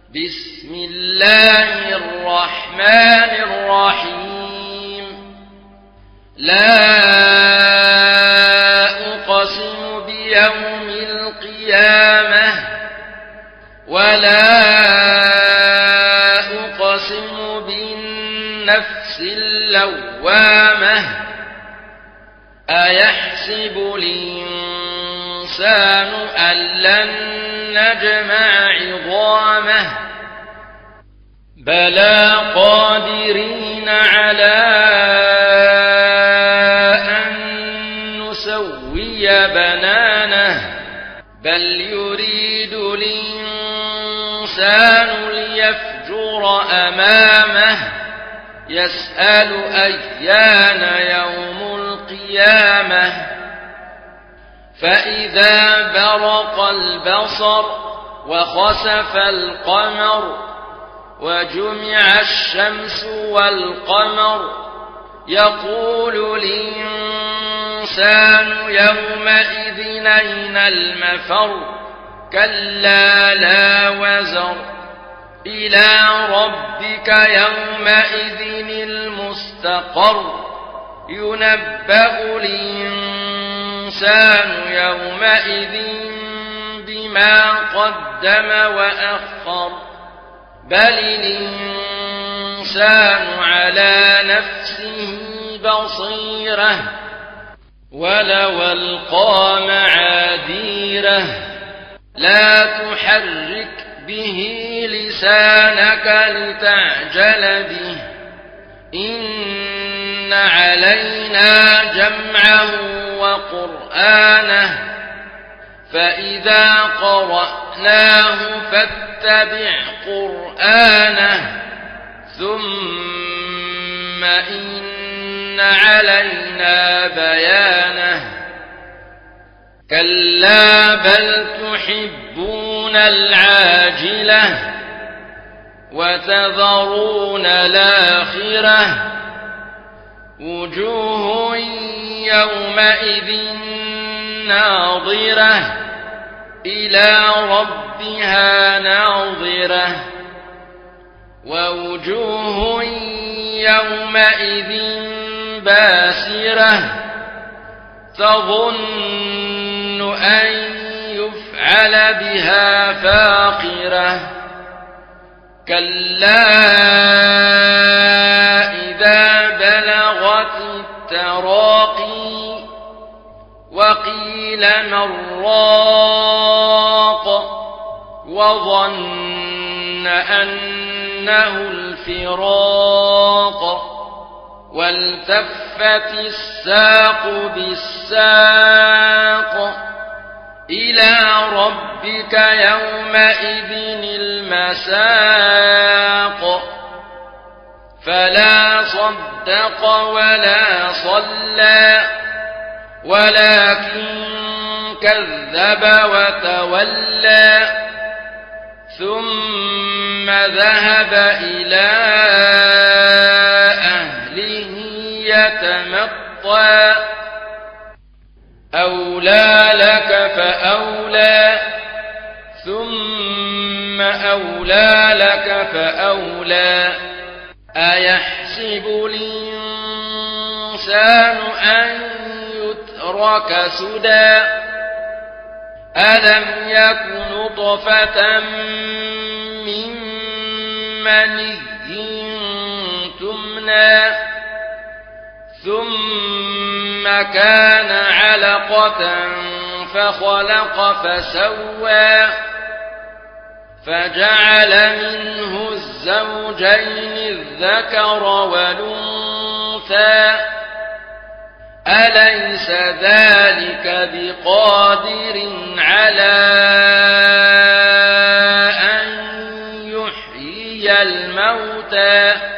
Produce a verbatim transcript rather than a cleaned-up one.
بسم الله الرحمن الرحيم لا أقسم بيوم القيامة ولا أقسم بالنفس اللوامة أيحسب الإنسان أن لن نجمع عظامه بلى قادرين على أن نسوي بنانه بل يريد الإنسان ليفجر أمامه يسأل أيان يوم القيامة فإذا برق البصر وخسف القمر وجمع الشمس والقمر يقول الإنسان يومئذ أين المفر كلا لا وزر إلى ربك يومئذ المستقر ينبأ الإنسان يومئذ بما قدم وأخر بل الإنسان على نفسه بصيرة ولو ألقى معاذيره لا تحرك به لسانك لتعجل به إن علينا جمعه وقرآنه فإذا قرأناه فاتبع قرآنه ثم إن علينا بيانه كلا بل تحبون العاجلة وتذرون الآخرة وجوه يومئذ ناظرة إلى ربها ناظرة ووجوه يومئذ باسرة تظن أن يفعل بها فاقرة كلا إذا بلغت التراقي وقيل من راق وظن أنه الفراق والتفت الساق بالساق إلى ربك يومئذ المساق فلا صدق ولا صلى ولكن كذب وتولى ثم ذهب إلى أهله يتمطى أولى لك فأولى ثم أولى لك فأولى أيحسب الإنسان أن يترك سدى ألم يك نطفة من مني تمنى ثم كان علقة فخلق فسوى فجعل منه الزوجين الذكر والأنثى أليس ذلك بقادر على أن يحيي الموتى